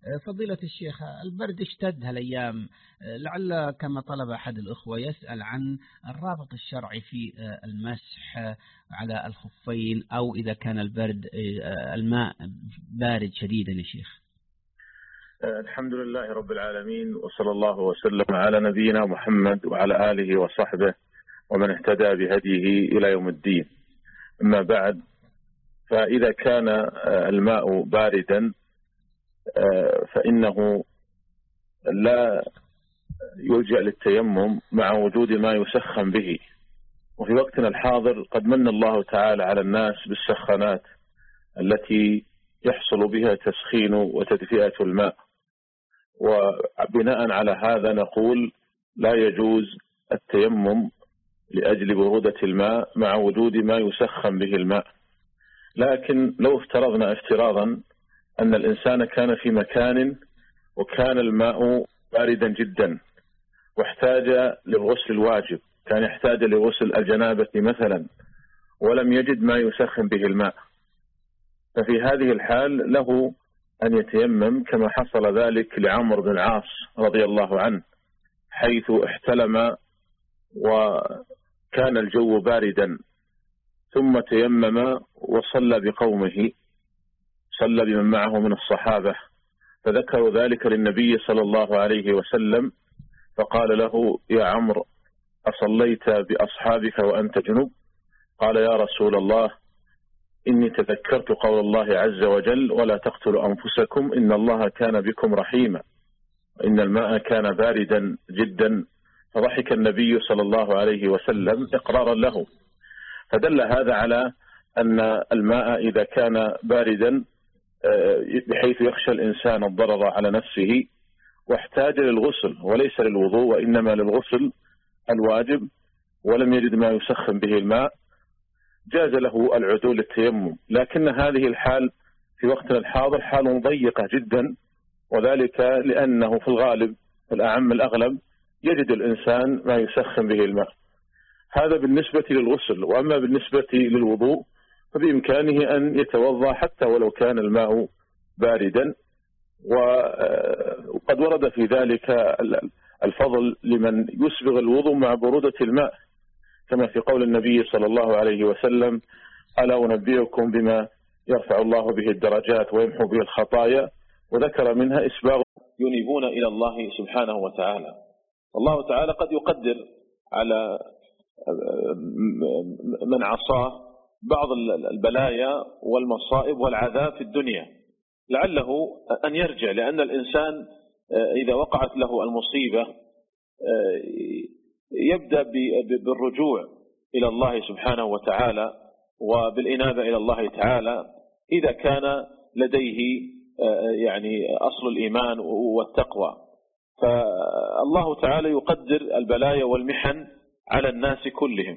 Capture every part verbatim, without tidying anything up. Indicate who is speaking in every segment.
Speaker 1: فضيلة الشيخ، البرد اشتد هالأيام، لعل كما طلب أحد الأخوة يسأل عن الرابط الشرعي في المسح على الخفين، أو إذا كان البرد الماء بارد شديدا يا شيخ.
Speaker 2: الحمد لله رب العالمين، وصلى الله وسلم على نبينا محمد وعلى آله وصحبه ومن اهتدى بهديه إلى يوم الدين. أما بعد، فإذا كان الماء باردا فإنه لا يلجأ للتيمم مع وجود ما يسخن به. وفي وقتنا الحاضر قد من الله تعالى على الناس بالسخانات التي يحصل بها تسخين وتدفئة الماء، وبناء على هذا نقول لا يجوز التيمم لأجل برودة الماء مع وجود ما يسخن به الماء. لكن لو افترضنا افتراضا أن الإنسان كان في مكان وكان الماء باردا جدا واحتاج للغسل الواجب، كان يحتاج لغسل الجنابة مثلا، ولم يجد ما يسخن به الماء، ففي هذه الحال له أن يتيمم كما حصل ذلك لعمرو بن العاص رضي الله عنه، حيث احتلم وكان الجو باردا ثم تيمم وصلى بقومه، صلى بمن معه من الصحابة، فذكروا ذلك للنبي صلى الله عليه وسلم فقال له: يا عمرو، أصليت بأصحابك وأنت جنب؟ قال: يا رسول الله، إني تذكرت قول الله عز وجل: ولا تقتلوا أنفسكم إن الله كان بكم رحيما، إن الماء كان باردا جدا. فضحك النبي صلى الله عليه وسلم إقرارا له. فدل هذا على أن الماء إذا كان باردا بحيث يخشى الإنسان الضرر على نفسه واحتاج للغسل وليس للوضوء وإنما للغسل الواجب، ولم يجد ما يسخن به الماء، جاز له العدول للتيمم. لكن هذه الحال في وقتنا الحاضر حال ضيقة جدا، وذلك لأنه في الغالب الأعم الأغلب يجد الإنسان ما يسخن به الماء. هذا بالنسبة للغسل. وأما بالنسبة للوضوء فبإمكانه أن يتوضأ حتى ولو كان الماء باردا، وقد ورد في ذلك الفضل لمن يسبغ الوضوء مع برودة الماء، كما في قول النبي صلى الله عليه وسلم: ألا أنبئكم بما يرفع الله به الدرجات ويمحو به الخطايا، وذكر منها إسباغ ينيبون إلى الله سبحانه وتعالى. الله تعالى قد يقدر على من عصاه بعض البلايا والمصائب والعذاب في الدنيا، لعله أن يرجع، لأن الإنسان إذا وقعت له المصيبة يبدأ بالرجوع إلى الله سبحانه وتعالى وبالإنابة إلى الله تعالى إذا كان لديه يعني أصل الإيمان والتقوى. فالله تعالى يقدر البلايا والمحن على الناس كلهم،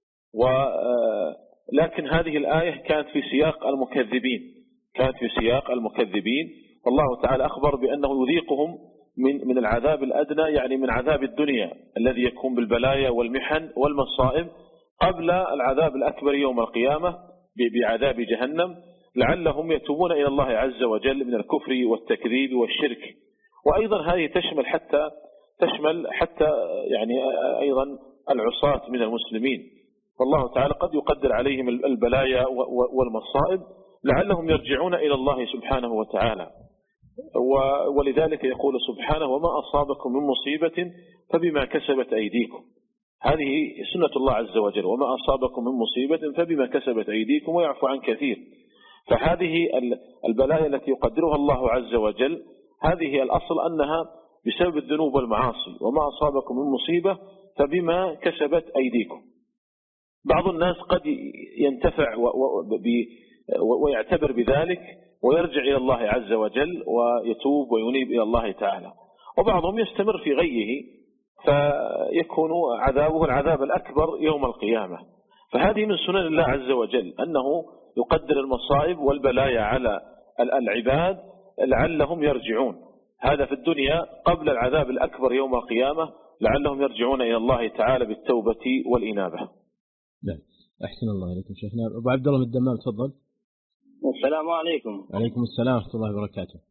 Speaker 2: ولكن هذه الآية كانت في سياق المكذبين، كانت في سياق المكذبين والله تعالى أخبر بأنه يذيقهم من من العذاب الأدنى، يعني من عذاب الدنيا الذي يكون بالبلايا والمحن والمصائب، قبل العذاب الأكبر يوم القيامة بعذاب جهنم، لعلهم يتوبون إلى الله عز وجل من الكفر والتكذيب والشرك. وأيضا هذه تشمل حتى تشمل حتى يعني أيضا العصاة من المسلمين، والله تعالى قد يقدر عليهم البلايا والمصائب لعلهم يرجعون إلى الله سبحانه وتعالى. ولذلك يقول سبحانه: وما أصابكم من مصيبة فبما كسبت أيديكم. هذه سنة الله عز وجل: وما أصابكم من مصيبة فبما كسبت أيديكم ويعفو عن كثير. فهذه البلايا التي يقدرها الله عز وجل هذه الأصل أنها بسبب الذنوب والمعاصي. وما أصابكم من مصيبة فبما كسبت أيديكم. بعض الناس قد ينتفع ويعتبر بذلك ويرجع إلى الله عز وجل ويتوب وينيب إلى الله تعالى، وبعضهم يستمر في غيه فيكون عذابه العذاب الأكبر يوم القيامة. فهذه من سنن الله عز وجل أنه يقدر المصائب والبلايا على العباد لعلهم يرجعون، هذا في الدنيا قبل العذاب الأكبر يوم القيامة، لعلهم يرجعون إلى الله تعالى بالتوبة والإنابة.
Speaker 1: لا أحسن الله إليكم شيخنا. أبو عبد الله من الدمام، تفضل.
Speaker 3: السلام عليكم.
Speaker 1: عليكم السلام ورحمة الله وبركاته.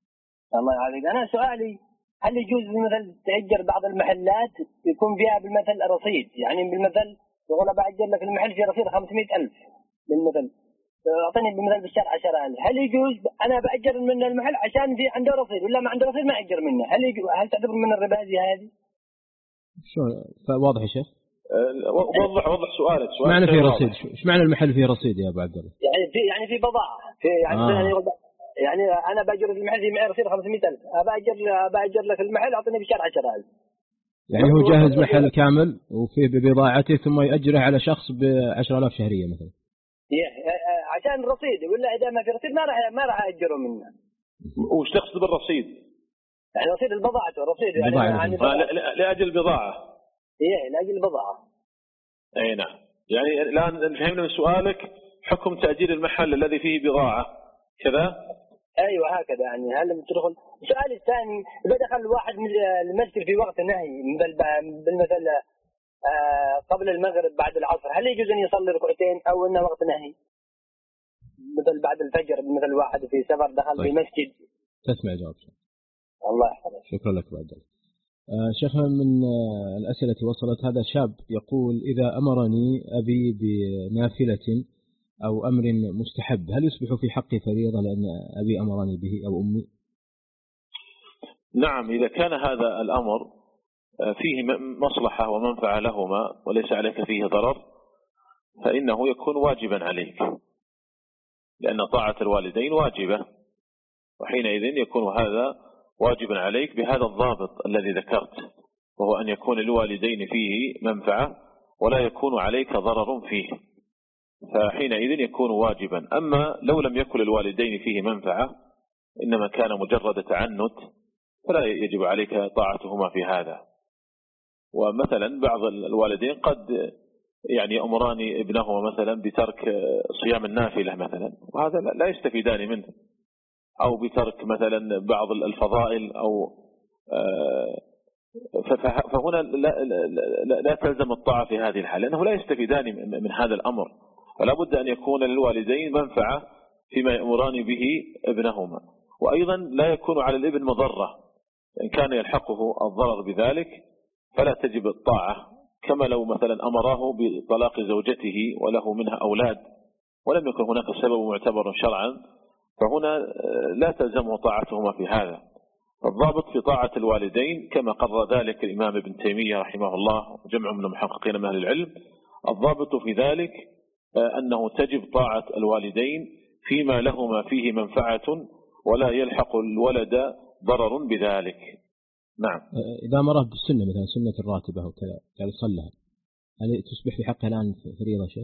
Speaker 3: الله يعافيك. أنا سؤالي هل يجوز مثل تأجر بعض المحلات يكون فيها بالمثل رصيد، يعني بالمثل يقول بأجر لك المحل في رصيد خمسمائة ألف بالمثل، أعطيني بالمثل بالشرع عشرة ألف، هل يجوز أنا بأجر من المحل عشان في عنده رصيد ولا ما عنده رصيد ما أجر منه؟ هل يجوز؟ هل تعتبر من الربا هذه؟
Speaker 4: شو واضح يا شيخ؟
Speaker 2: وضح وضح سؤالك.
Speaker 4: سؤال معنى في رصيد؟ ايش معنى المحل فيه رصيد يا ابو عبد الله؟
Speaker 3: يعني في يعني في بضاعه في يعني آه. يعني انا باجر المحل في معي رصيد خمسمائة ألف، باجر باجر لك المحل اعطيني بشهر عشرة ألف.
Speaker 4: يعني هو جاهز محل كامل وفيه ببضاعته ثم يأجره على شخص ب عشرة آلاف شهريه مثلا.
Speaker 3: عشان الرصيد، ولا اذا ما في رصيد ما راح ما راح اجره منه.
Speaker 2: وش تقصد بالرصيد؟
Speaker 3: يعني رصيد البضاعه، الرصيد يعني,
Speaker 2: يعني لاجل البضاعه.
Speaker 3: ايه لاجل البضاعه.
Speaker 2: اي نعم. يعني الان فهمنا من سؤالك حكم تأجير المحل الذي فيه بضاعة كذا؟
Speaker 3: ايوه هكذا. يعني هل تدخل؟ السؤال الثاني، اذا دخل واحد من المسجد في وقت نهي بالمثل قبل المغرب بعد العصر، هل يجوز ان يصلي ركعتين او انه وقت نهي؟ مثل بعد الفجر، مثل واحد في سفر دخل طيب. في مسجد.
Speaker 4: تسمع جواب.
Speaker 3: الله يحفظك.
Speaker 4: شكرا لك بعد. آه شيخنا من آه الأسئلة التي وصلت، هذا شاب يقول إذا أمرني أبي بنافلة أو أمر مستحب هل يصبح في حقي فريضة لأن أبي أمرني به أو أمي؟
Speaker 2: نعم، إذا كان هذا الأمر فيه مصلحة ومنفعة لهما وليس عليك فيه ضرر فإنه يكون واجبا عليك، لأن طاعة الوالدين واجبة، وحينئذ يكون هذا واجبا عليك بهذا الضابط الذي ذكرت، وهو أن يكون للوالدين فيه منفعة ولا يكون عليك ضرر فيه، فحينئذ يكون واجبا. أما لو لم يكن للوالدين فيه منفعة إنما كان مجرد تعنت فلا يجب عليك طاعتهما في هذا. ومثلا بعض الوالدين قد يعني أمران ابنهما مثلا بترك صيام النافلة مثلا، وهذا لا يستفيدان منه، أو بترك مثلا بعض الفضائل، أو فهنا لا, لا, لا تلزم الطاعة في هذه الحالة لأنه لا يستفيدان من هذا الأمر، فلا بد أن يكون للوالدين منفعة فيما يأمران به ابنهما. وأيضا لا يكون على الابن مضرة، إن كان يلحقه الضرر بذلك فلا تجب الطاعة، كما لو مثلا أمراه بطلاق زوجته وله منها أولاد ولم يكن هناك سبب معتبر شرعا فهنا لا تلزمه طاعتهما في هذا. الضابط في طاعة الوالدين كما قرر ذلك الإمام ابن تيمية رحمه الله وجمع من المحققين من أهل العلم، الضابط في ذلك أنه تجب طاعة الوالدين فيما لهما فيه منفعة ولا يلحق الولد ضرر بذلك. نعم.
Speaker 4: إذا أمره بالسنة مثلا سنة الراتبة وكذا قال يصلها، هل تصبح في حقها الآن فريضة شيخ؟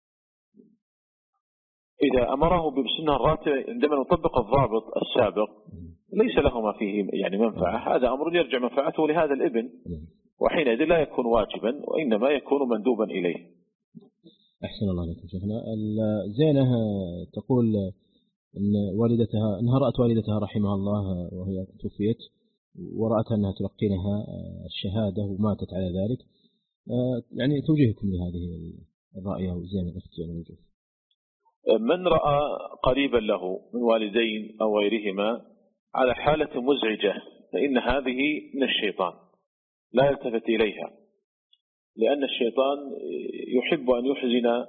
Speaker 2: إذا أمره بالسنة الراتبة عندما نطبق الضابط السابق ليس لهما فيه يعني منفعة، هذا أمر يرجع منفعته لهذا الابن، وحينئذ لا يكون واجبا وإنما يكون مندوبا إليه.
Speaker 4: أحسن الله عليكم شيخنا. زينة تقول إن والدتها أنها رأت والدتها رحمها الله وهي توفيت ورأتها أنها تلقينها الشهادة وماتت على ذلك، يعني توجيهكم لهذه الرأي وزينة الأخت زينة؟
Speaker 2: من رأى قريبا له من والدين أو غيرهما على حالة مزعجة فإن هذه من الشيطان، لا يلتفت إليها، لأن الشيطان يحب أن يحزن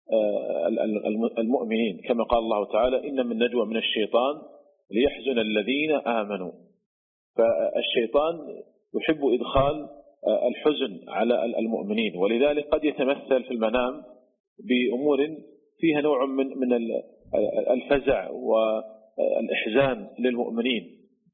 Speaker 2: المؤمنين كما قال الله تعالى إن من نجوى من الشيطان ليحزن الذين آمنوا، فالشيطان يحب إدخال الحزن على المؤمنين، ولذلك قد يتمثل في المنام بأمور فيها نوع من من الفزع والإحزان للمؤمنين،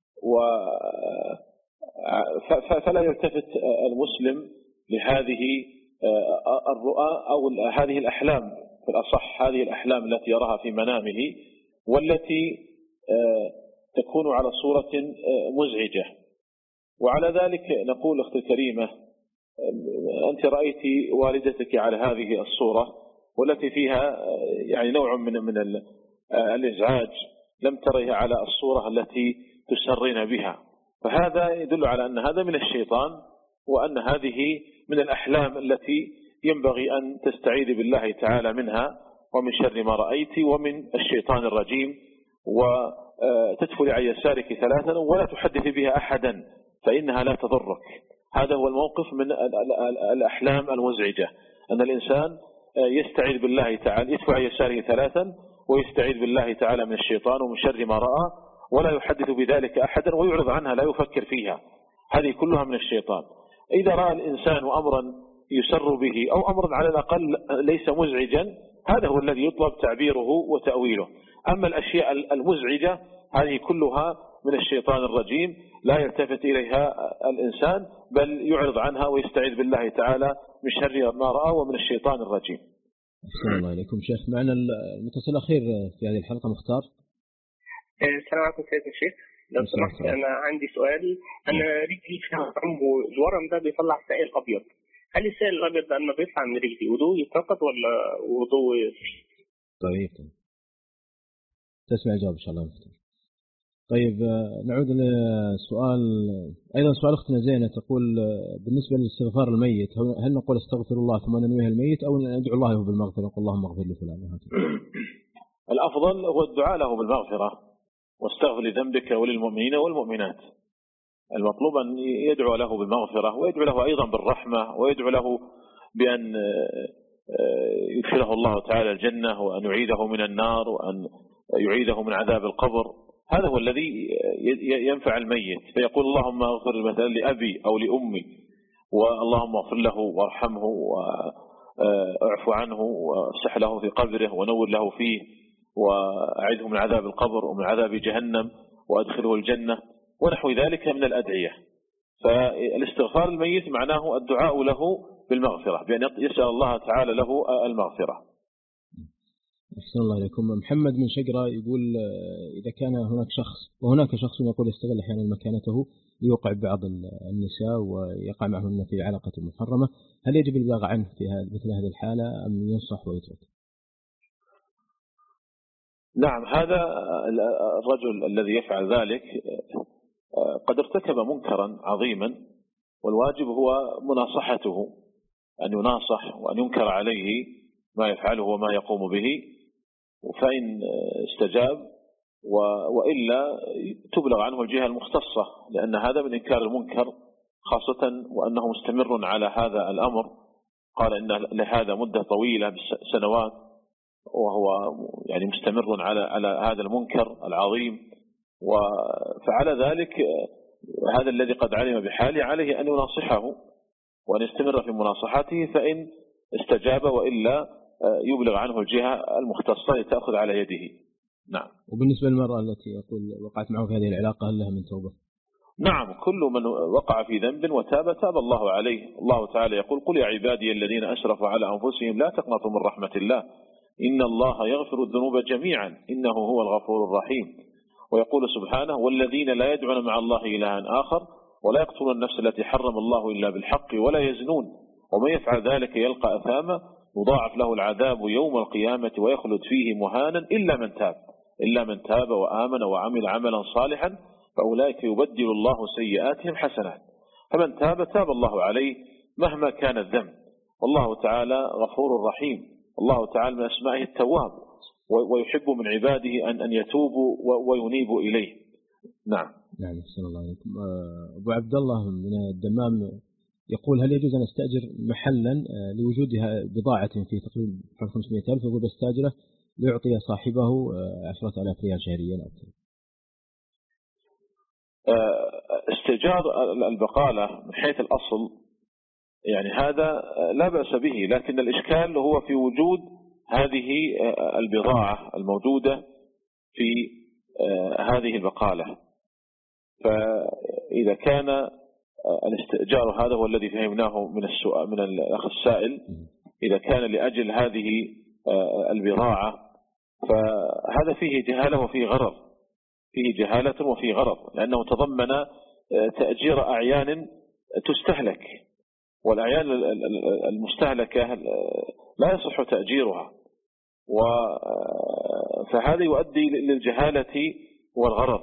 Speaker 2: فلا يلتفت المسلم لهذه الرؤى أو هذه الأحلام، في الأصح هذه الأحلام التي يراها في منامه والتي تكون على صورة مزعجة. وعلى ذلك نقول أختي الكريمة أنت رأيت والدتك على هذه الصورة والتي فيها يعني نوع من من الإزعاج، لم تريها على الصورة التي تسرين بها، فهذا يدل على أن هذا من الشيطان وأن هذه من الأحلام التي ينبغي أن تستعيذ بالله تعالى منها ومن شر ما رأيت ومن الشيطان الرجيم وتدفل عن يسارك ثلاثا ولا تحدث بها أحدا فإنها لا تضرك. هذا هو الموقف من الأحلام المزعجة، أن الإنسان يستعيذ بالله تعالى، يدفع عن يساره ثلاثا ويستعيذ بالله تعالى من الشيطان ومن شر ما رأى ولا يحدث بذلك أحدا ويعرض عنها لا يفكر فيها، هذه كلها من الشيطان. إذا رأى الإنسان أمرا يسر به أو أمرا على الأقل ليس مزعجا، هذا هو الذي يطلب تعبيره وتأويله. أما الأشياء المزعجة هذه كلها من الشيطان الرجيم لا يلتفت إليها الإنسان بل يعرض عنها ويستعيذ بالله تعالى من شر ما رأى ومن الشيطان الرجيم.
Speaker 4: أحسن الله إليكم شيخ. معنا المتصل الأخير في هذه الحلقة مختار.
Speaker 5: السلام عليكم سيدنا الشيخ، لو سمحت أنا عندي سؤال. أنا رجلي فيها ورم والورم ده بيطلع سائل أبيض، هل السائل الأبيض ده لما بيطلع من رجلي وضوء فقط ولا وضوء؟
Speaker 4: طيب تسمع الجواب إن شاء الله مختار. طيب نعود لسؤال أيضا، سؤال أختنا زينة تقول بالنسبة لاستغفار الميت هل نقول استغفر الله ثم ننويه الميت أو ندعو الله له بالمغفرة نقول اللهم اغفر لفلان؟
Speaker 2: الأفضل هو الدعاء له بالمغفرة واستغفر لذنبك وللمؤمنين والمؤمنات. المطلوب أن يدعو له بالمغفرة ويدعو له أيضا بالرحمة ويدعو له بأن يدخله الله تعالى الجنة وأن يعيده من النار وأن يعيده من عذاب القبر. هذا هو الذي ينفع الميت، فيقول اللهم اغفر مثلا لأبي أو لأمي واللهم اغفر له وارحمه واعف عنه وافسح له في قبره ونور له فيه وأعيده من عذاب القبر ومن عذاب جهنم وأدخله الجنة ونحو ذلك من الأدعية. فالاستغفار الميت معناه الدعاء له بالمغفرة بأن يسأل الله تعالى له المغفرة.
Speaker 4: أحسن الله إليكم. محمد من شقرة يقول إذا كان هناك شخص وهناك شخص يقول يستغل أحيانا مكانته ليوقع بعض النساء ويقع معهن في علاقة محرمة، هل يجب البلاغ عنه في مثل هذه الحالة أم ينصح ويترك؟
Speaker 2: نعم، هذا الرجل الذي يفعل ذلك قد ارتكب منكرا عظيما، والواجب هو مناصحته، أن يناصح وأن ينكر عليه ما يفعله وما يقوم به، فإن استجاب وإلا تبلغ عنه الجهة المختصة، لأن هذا من إنكار المنكر، خاصة وأنه مستمر على هذا الأمر. قال إن لهذا مدة طويلة سنوات وهو يعني مستمر على على هذا المنكر العظيم، وفعل ذلك هذا الذي قد علم بحاله عليه أن يناصحه وأن يستمر في مناصحته، فإن استجاب وإلا يبلغ عنه الجهة المختصة لتأخذ على يده. نعم.
Speaker 4: وبالنسبة للمرأة التي يقول وقعت معه في هذه العلاقة هل لها من توبة؟
Speaker 2: نعم، كل من وقع في ذنب وتاب تاب الله عليه. الله تعالى يقول قل يا عبادي الذين أسرفوا على أنفسهم لا تقنطوا من رحمة الله إن الله يغفر الذنوب جميعا إنه هو الغفور الرحيم. ويقول سبحانه والذين لا يدعون مع الله إلها آخر ولا يقتلون النفس التي حرم الله إلا بالحق ولا يزنون ومن يفعل ذلك يلقى أثاما يضاعف له العذاب يوم القيامة ويخلد فيه مهانا إلا من تاب إلا من تاب وآمن وعمل عملا صالحا فأولئك يبدل الله سيئاتهم حسنات. فمن تاب تاب الله عليه مهما كان الذنب، والله تعالى غفور رحيم. الله تعالى من أسمائه التواب ويحب من عباده أن أن يتوبوا وينيبوا إليه. نعم.
Speaker 4: نعم، أحسن الله عليكم. أبو عبد الله من الدمام يقول هل يجوز أن أستأجر محلا لوجودها بضاعة في تقريبا خمسمائة ألف يقول بستأجره ليعطي صاحبه عشرة آلاف ريال شهريا أكثر؟
Speaker 2: استئجار البقالة من حيث الأصل يعني هذا لا بأس به، لكن الإشكال هو في وجود هذه البضاعة الموجودة في هذه البقالة. فإذا كان الاستئجار هذا هو الذي فهمناه من السؤال من الأخ السائل، إذا كان لأجل هذه البضاعة فهذا فيه جهالة وفيه غرض، فيه جهالة وفيه غرض، لأنه تضمن تأجير أعيان تستهلك، والأعيان المستهلكة لا يصح تأجيرها، فهذا يؤدي للجهالة والغرض،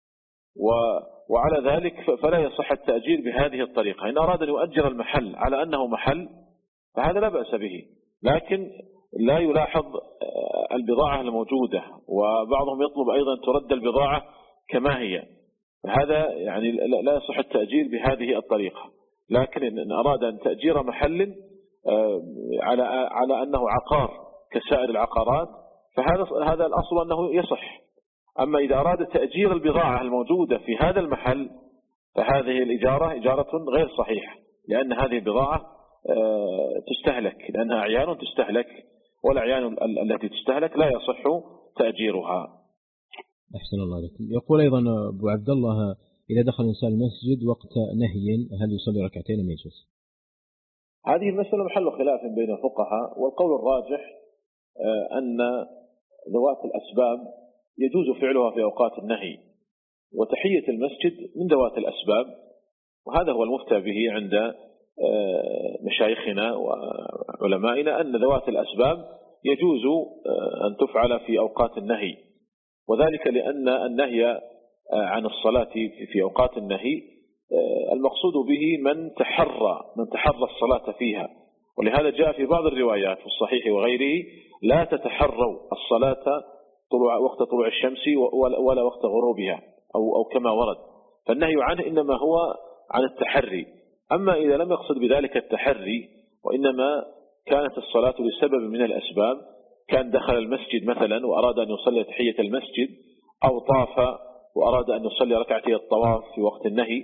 Speaker 2: وعلى ذلك فلا يصح التأجير بهذه الطريقة. إن أراد أن يؤجر المحل على أنه محل فهذا لا بأس به، لكن لا يلاحظ البضاعة الموجودة، وبعضهم يطلب أيضا ترد البضاعة كما هي. هذا يعني لا يصح التأجير بهذه الطريقة. لكن إن أراد أن تأجير محل على على أنه عقار كسائر العقارات فهذا هذا الأصل أنه يصح. أما إذا أراد تأجير البضاعة الموجودة في هذا المحل فهذه الإجارة إجارة غير صحيحة، لأن هذه البضاعة تستهلك، لأنها أعيان تستهلك، والأعيان التي تستهلك لا يصح تأجيرها.
Speaker 4: أحسن الله لكم. يقول أيضا أبو عبد الله: إذا دخل الإنسان المسجد وقت نهي هل يصلي ركعتين أم يجلس؟
Speaker 2: هذه المسألة محل خلاف بين الفقهاء، والقول الراجح أن ذوات الأسباب يجوز فعلها في أوقات النهي، وتحية المسجد من ذوات الأسباب، وهذا هو المفتى به عند مشايخنا وعلمائنا أن ذوات الأسباب يجوز أن تفعل في أوقات النهي، وذلك لأن النهي عن الصلاة في أوقات النهي المقصود به من تحرى من تحرى الصلاة فيها، ولهذا جاء في بعض الروايات في الصحيح وغيره: لا تتحروا الصلاة طلوع وقت طلوع الشمس ولا وقت غروبها، أو أو كما ورد. فالنهي عنه إنما هو عن التحري. أما إذا لم يقصد بذلك التحري وإنما كانت الصلاة لسبب من الأسباب، كان دخل المسجد مثلا وأراد أن يصلي تحية المسجد، أو طاف وأراد أن يصلي ركعتي الطواف في وقت النهي،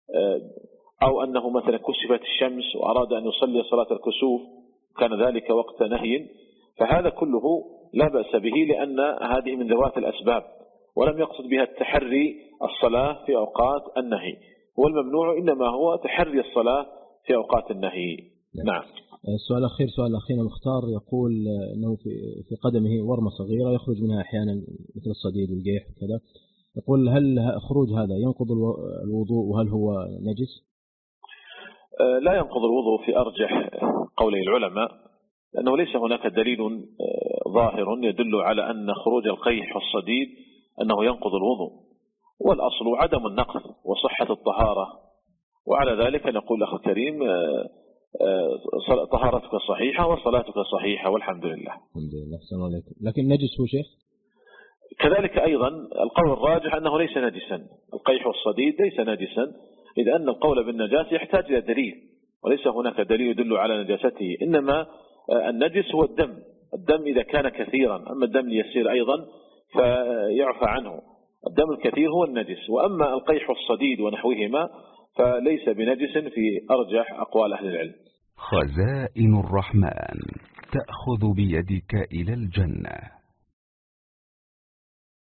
Speaker 2: أو أنه مثلا كسفت الشمس وأراد أن يصلي صلاة الكسوف كان ذلك وقت نهي، فهذا كله لا بأس به، لأن هذه من ذوات الأسباب، ولم يقصد بها التحري الصلاة في أوقات النهي. هو الممنوع إنما هو تحري الصلاة في أوقات النهي. نعم.
Speaker 4: السؤال الأخير سؤال أخينا مختار يقول أنه في في قدمه ورمة صغيرة يخرج منها أحيانا مثل الصديد والجيح وكذا، يقول هل خروج هذا ينقض الوضوء وهل هو نجس؟
Speaker 2: لا ينقض الوضوء في أرجح قولي العلماء، لأنه ليس هناك دليل ظاهر يدل على أن خروج القيح والصديد أنه ينقض الوضوء، والأصل عدم النقض وصحة الطهارة. وعلى ذلك نقول أخي الكريم طهارتك صحيحة وصلاتك صحيحة والحمد لله.
Speaker 4: الحمد لله. السلام عليكم. لكن نجس هو شيخ؟
Speaker 2: كذلك أيضا القول الراجح أنه ليس نجسا، القيح والصديد ليس نجسا، إذ أن القول بالنجاسة يحتاج إلى دليل، وليس هناك دليل يدل على نجاسته، إنما النجس هو الدم، الدم إذا كان كثيرا، أما الدم اليسير أيضا فيعفى عنه، الدم الكثير هو النجس. وأما القيح والصديد ونحوهما فليس بنجس في أرجح أقوال أهل العلم.
Speaker 6: خزائن الرحمن تأخذ بيدك إلى الجنة.